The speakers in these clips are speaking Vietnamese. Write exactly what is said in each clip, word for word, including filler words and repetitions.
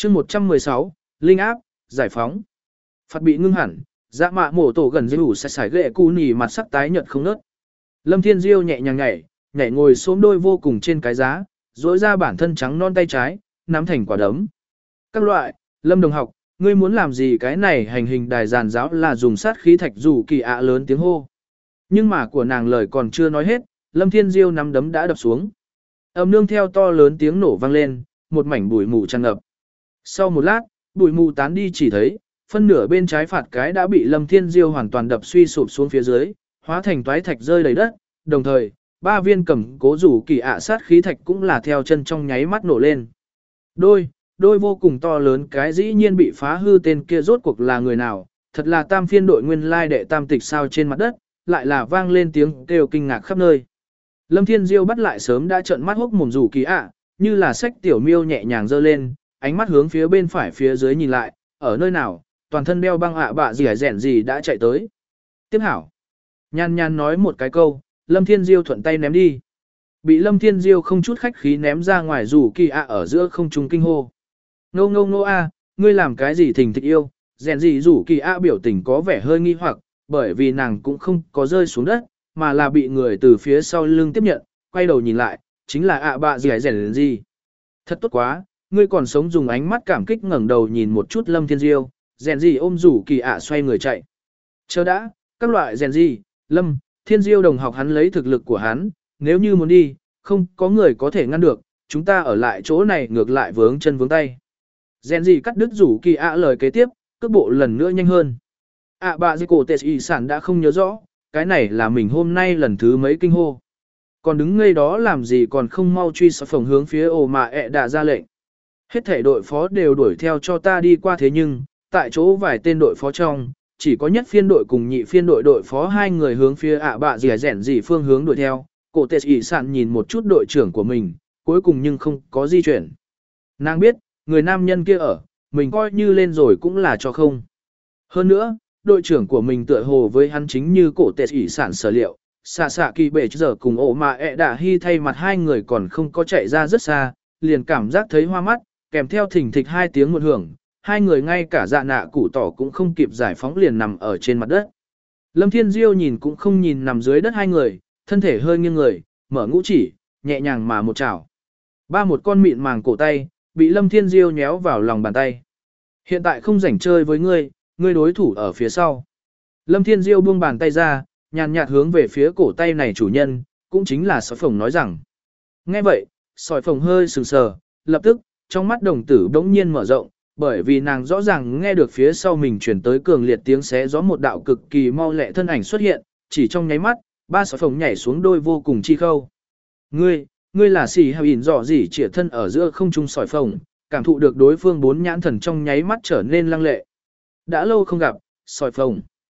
chương một trăm mười sáu, Linh áp, giải phóng. Phạt bị ngưng hẳn, dạ mạ mổ tổ gần dây ủ sải sải ghệ cu nỉ mặt sắc tái nhợt không nớt. Lâm Thiên Diêu nhẹ nhàng nhảy, nhảy ngồi xổm đôi vô cùng trên cái giá, duỗi ra bản thân trắng non tay trái, nắm thành quả đấm. Các loại, Lâm đồng học, ngươi muốn làm gì? Cái này hành hình đài giàn giáo là dùng sát khí thạch rủ kỳ ạ lớn tiếng hô. Nhưng mà của nàng lời còn chưa nói hết, Lâm Thiên Diêu nắm đấm đã đập xuống. Âm nương theo to lớn tiếng nổ vang lên, một mảnh bụi mù tràn ngập. Sau một lát, bụi mù tán đi chỉ thấy, phân nửa bên trái phạt cái đã bị Lâm Thiên Diêu hoàn toàn đập suy sụp xuống phía dưới, hóa thành toái thạch rơi đầy đất, đồng thời, ba viên cầm cố rủ kỳ ạ sát khí thạch cũng là theo chân trong nháy mắt nổ lên. Đôi, đôi vô cùng to lớn cái dĩ nhiên bị phá hư, tên kia rốt cuộc là người nào, thật là tam phiên đội nguyên lai đệ tam tịch sao trên mặt đất, lại là vang lên tiếng kêu kinh ngạc khắp nơi. Lâm Thiên Diêu bắt lại sớm đã trợn mắt hốc mồm rủ kỳ ạ, như là sách tiểu miêu nhẹ nhàng giơ lên, ánh mắt hướng phía bên phải phía dưới nhìn lại, ở nơi nào, toàn thân đeo băng ạ bạ gì hải rẻn gì đã chạy tới. Tiếp hảo. Nhan nhan nói một cái câu, Lâm Thiên Diêu thuận tay ném đi. Bị Lâm Thiên Diêu không chút khách khí ném ra ngoài rủ kỳ ạ ở giữa không trung kinh hô. Ngô ngô ngô a, ngươi làm cái gì thình thịch yêu? Rèn gì rủ kỳ ạ biểu tình có vẻ hơi nghi hoặc, bởi vì nàng cũng không có rơi xuống đất, mà là bị người từ phía sau lưng tiếp nhận, quay đầu nhìn lại, chính là ạ bạ gì hải rèn gì. Thật tốt quá, ngươi còn sống. Dùng ánh mắt cảm kích ngẩng đầu nhìn một chút Lâm Thiên Diêu, rèn gì ôm rủ kỳ ạ xoay người chạy. Chờ đã, các loại rèn gì, Lâm, Thiên Diêu đồng học hắn lấy thực lực của hắn, nếu như muốn đi, không có người có thể ngăn được, chúng ta ở lại chỗ này ngược lại vướng chân vướng tay. Rèn gì cắt đứt rủ kỳ ạ lời kế tiếp, cước bộ lần nữa nhanh hơn. ạ bạ gì cổ tệ y sản đã không nhớ rõ, cái này là mình hôm nay lần thứ mấy kinh hô. Còn đứng ngây đó làm gì, còn không mau truy sở phòng hướng phía ổ mà ẹ đã ra lệnh. Hết thể đội phó đều đuổi theo cho ta đi qua, thế nhưng, tại chỗ vài tên đội phó trong, chỉ có nhất phiên đội cùng nhị phiên đội đội phó hai người hướng phía ạ bạ gì rẻn gì phương hướng đuổi theo. Cổ tệ ỉ sạn nhìn một chút đội trưởng của mình, cuối cùng nhưng không có di chuyển. Nàng biết, người nam nhân kia ở, mình coi như lên rồi cũng là cho không. Hơn nữa, đội trưởng của mình tựa hồ với hắn chính như cổ tệ ỉ sạn sở liệu, xạ xạ kỳ bể giờ cùng ổ mà ẹ đã hy thay mặt hai người còn không có chạy ra rất xa, liền cảm giác thấy hoa mắt, kèm theo thỉnh thịch hai tiếng một hưởng, hai người ngay cả dạ nạ củ tỏ cũng không kịp giải phóng liền nằm ở trên mặt đất. Lâm Thiên Diêu nhìn cũng không nhìn nằm dưới đất hai người, thân thể hơi nghiêng người, mở ngũ chỉ, nhẹ nhàng mà một chảo. Ba một con mịn màng cổ tay, bị Lâm Thiên Diêu nhéo vào lòng bàn tay. Hiện tại không rảnh chơi với ngươi, ngươi đối thủ ở phía sau. Lâm Thiên Diêu buông bàn tay ra, nhàn nhạt hướng về phía cổ tay này chủ nhân, cũng chính là sói phồng nói rằng. Nghe vậy, sói phồng hơi sừng sờ, lập tức, trong mắt đồng tử bỗng nhiên mở rộng, bởi vì nàng rõ ràng nghe được phía sau mình chuyển tới cường liệt tiếng xé gió, một đạo cực kỳ mau lẹ thân ảnh xuất hiện, chỉ trong nháy mắt, ba sói phồng nhảy xuống đôi vô cùng chi khâu. Ngươi, ngươi là xì hào ỉn dọ gì chĩa thân ở giữa không trung sói phồng, cảm thụ được đối phương bốn nhãn thần trong nháy mắt trở nên lăng lệ. Đã lâu không gặp, sói phồng.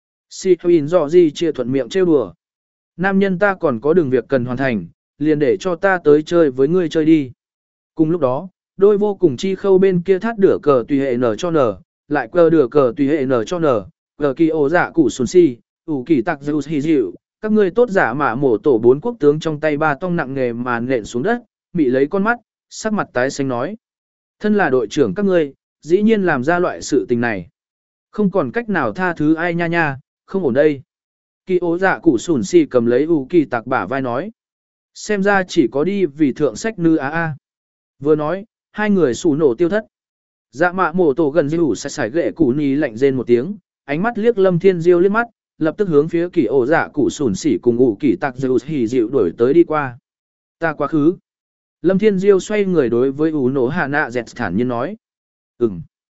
Xì hào ỉn dọ gì chĩa thuận miệng trêu đùa. Nam nhân ta còn có đường việc cần hoàn thành, liền để cho ta tới chơi với ngươi chơi đi. Cùng lúc đó, đôi vô cùng chi khâu bên kia thắt đửa cờ tùy hệ nở cho nở, lại cờ đửa cờ tùy hệ nở cho nở, cờ kỳ ổ dạ củ xuân si, ủ kỳ tặc dịu hì dịu, các ngươi tốt giả mà mổ tổ bốn quốc tướng trong tay ba tông nặng nghề mà nện xuống đất, bị lấy con mắt, sắc mặt tái xanh nói. Thân là đội trưởng các ngươi, dĩ nhiên làm ra loại sự tình này. Không còn cách nào tha thứ ai nha nha, không ổn đây. Kỳ ổ dạ củ xuân si cầm lấy ủ kỳ tặc bả vai nói. Xem ra chỉ có đi vì thượng sách nư á a. Vừa nói, hai người xù nổ tiêu thất. Dạ mạ mổ tổ gần dư sải sải ghệ củ ní lạnh rên một tiếng, ánh mắt liếc Lâm Thiên Diêu liếc mắt, lập tức hướng phía kỳ ổ dạ củ sủn xỉ cùng ủ kỳ tạc dư hỉ dịu đuổi tới đi qua. Ta quá khứ. Lâm Thiên Diêu xoay người đối với ủ nổ hà nạ dẹt thản nhiên nói. Ừm.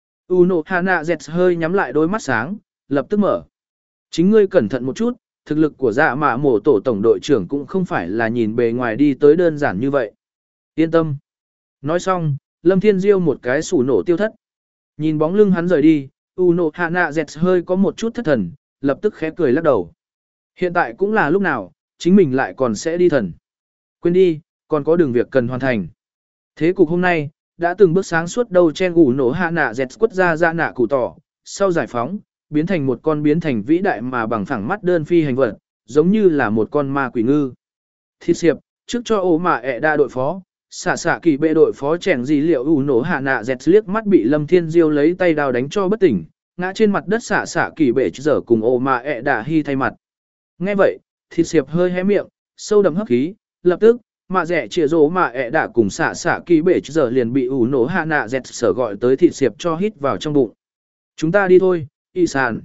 ủ nổ hà nạ dẹt hơi nhắm lại đôi mắt sáng, lập tức mở. Chính ngươi cẩn thận một chút, thực lực của dạ mạ mổ tổ tổng đội trưởng cũng không phải là nhìn bề ngoài đi tới đơn giản như vậy. Yên tâm. Nói xong, Lâm Thiên Diêu một cái sủ nổ tiêu thất. Nhìn bóng lưng hắn rời đi, Uno Hana Z hơi có một chút thất thần, lập tức khẽ cười lắc đầu. Hiện tại cũng là lúc nào, chính mình lại còn sẽ đi thần. Quên đi, còn có đường việc cần hoàn thành. Thế cục hôm nay, đã từng bước sáng suốt đầu chen Uno Hana Z quất ra ra nạ cụ tỏ, sau giải phóng, biến thành một con biến thành vĩ đại mà bằng phẳng mắt đơn phi hành vật, giống như là một con ma quỷ ngư. Thịt xiệp, trước cho ố mà ẹ đa đội phó, xạ xạ kỳ bệ đội phó chèn gì liệu ủ nổ hạ nạ dẹt liếc mắt bị Lâm Thiên Diêu lấy tay đao đánh cho bất tỉnh, ngã trên mặt đất xạ xạ kỳ bệ giờ cùng ồ mà ẹ đạ hy thay mặt. Nghe vậy, thịt xiệp hơi hé miệng, sâu đậm hấp khí, lập tức, mạ rẻ chĩa rỗ mà ẹ đạ cùng xạ xạ kỳ bệ giờ liền bị ủ nổ hạ nạ dẹt sở gọi tới thịt xiệp cho hít vào trong bụng. Chúng ta đi thôi, y sàn.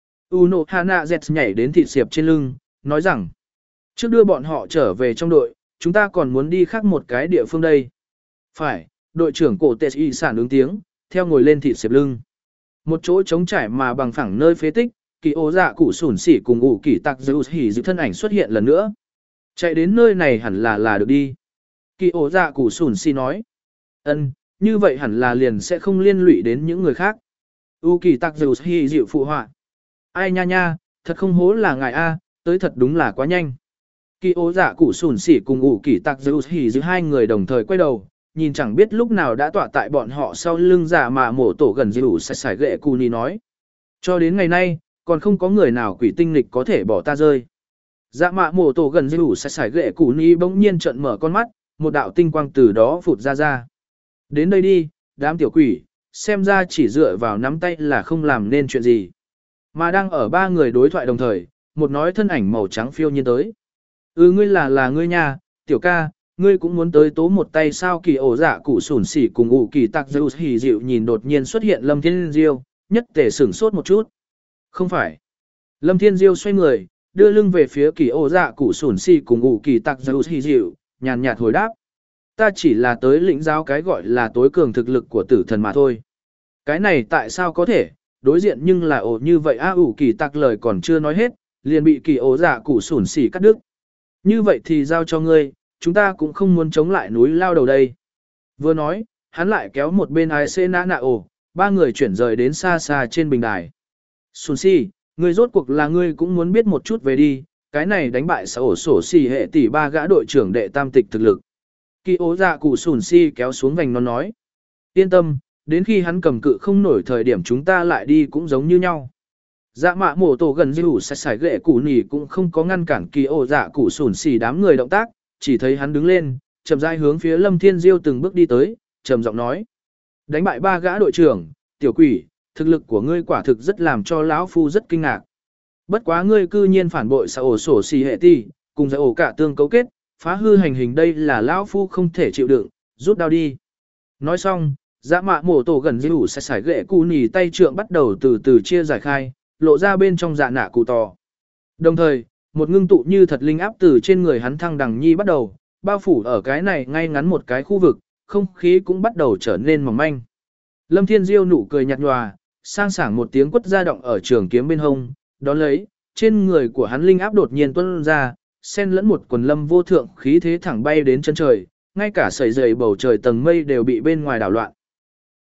ủ nổ hạ nạ dẹt nhảy đến thịt xiệp trên lưng, nói rằng, trước đưa bọn họ trở về trong đội, chúng ta còn muốn đi khác một cái địa phương đây. Phải, đội trưởng cổ tệ y sản ứng tiếng, theo ngồi lên thịt xiệp lưng. Một chỗ trống trải mà bằng phẳng nơi phế tích, kỳ ô dạ cụ sủn xỉ cùng ủ kỳ tạc dư hỉ dự thân ảnh xuất hiện lần nữa. Chạy đến nơi này hẳn là là được đi. Kỳ ô dạ cụ sủn xỉ nói. Ân, như vậy hẳn là liền sẽ không liên lụy đến những người khác. U kỳ tạc dư hỉ dịu phụ họa. Ai nha nha, thật không hố là ngài A, tới thật đúng là quá nhanh. Kỳ ô dạ cụ sủn xỉ cùng ủ kỳ tạc dư hỉ dịu hai người đồng thời quay đầu, nhìn chẳng biết lúc nào đã tọa tại bọn họ sau lưng giả mà mổ tổ gần dịu sải sải ghệ cù ni nói. Cho đến ngày nay, còn không có người nào quỷ tinh lịch có thể bỏ ta rơi. Dạ mạ mổ tổ gần dịu sải sải ghệ cù ni bỗng nhiên trợn mở con mắt, một đạo tinh quang từ đó phụt ra ra. Đến đây đi, đám tiểu quỷ, xem ra chỉ dựa vào nắm tay là không làm nên chuyện gì. Mà đang ở ba người đối thoại đồng thời, một nói thân ảnh màu trắng phiêu nhiên tới. Ừ ngươi là là ngươi nha, tiểu ca, ngươi cũng muốn tới tố một tay sao? Kỳ ổ dạ cụ sủn xỉ cùng ủ kỳ tạc dư hỉ dịu nhìn đột nhiên xuất hiện Lâm Thiên Diêu, nhất tề sửng sốt một chút. Không phải. Lâm Thiên Diêu xoay người, đưa lưng về phía kỳ ổ dạ cụ sủn xỉ cùng ủ kỳ tạc dư hỉ dịu, nhàn nhạt hồi đáp. Ta chỉ là tới lĩnh giáo cái gọi là tối cường thực lực của tử thần mà thôi. Cái này tại sao có thể, đối diện nhưng là ổ như vậy a ủ kỳ tạc lời còn chưa nói hết, liền bị kỳ ổ dạ cụ sủn xỉ cắt đứt. Như vậy thì giao cho ngươi. Chúng ta cũng không muốn chống lại núi lao đầu đây. Vừa nói, hắn lại kéo một bên ai xê nã nạ ổ, ba người chuyển rời đến xa xa trên bình đài. Sùn si, người rốt cuộc là ngươi cũng muốn biết một chút về đi, cái này đánh bại xã ổ sổ si hệ tỷ ba gã đội trưởng đệ tam tịch thực lực. Kỳ ố dạ cụ sùn si kéo xuống vành nó nói. Yên tâm, đến khi hắn cầm cự không nổi thời điểm chúng ta lại đi cũng giống như nhau. Dạ mạ mổ tổ gần dịu sải sải ghệ củ nỉ cũng không có ngăn cản kỳ ố dạ cụ sùn si đám người động tác. Chỉ thấy hắn đứng lên, chậm rãi hướng phía Lâm Thiên Diêu từng bước đi tới, trầm giọng nói: "Đánh bại ba gã đội trưởng, tiểu quỷ, thực lực của ngươi quả thực rất làm cho lão phu rất kinh ngạc. Bất quá ngươi cư nhiên phản bội xã ổ sổ xì hệ ti, cùng giải ổ cả tương cấu kết, phá hư hành hình đây là lão phu không thể chịu đựng, rút đao đi." Nói xong, Dã mạ mổ tổ gần dịu sải sải ghệ cù nỉ tay trượng bắt đầu từ từ chia giải khai, lộ ra bên trong dạ nạ cụ tò. Đồng thời, một ngưng tụ như thật linh áp từ trên người hắn thăng đằng nhi bắt đầu, bao phủ ở cái này ngay ngắn một cái khu vực, không khí cũng bắt đầu trở nên mỏng manh. Lâm Thiên Diêu nụ cười nhạt nhòa, sang sảng một tiếng quất ra động ở trường kiếm bên hông, đón lấy, trên người của hắn linh áp đột nhiên tuôn ra, xen lẫn một quần lâm vô thượng khí thế thẳng bay đến chân trời, ngay cả sợi dày bầu trời tầng mây đều bị bên ngoài đảo loạn.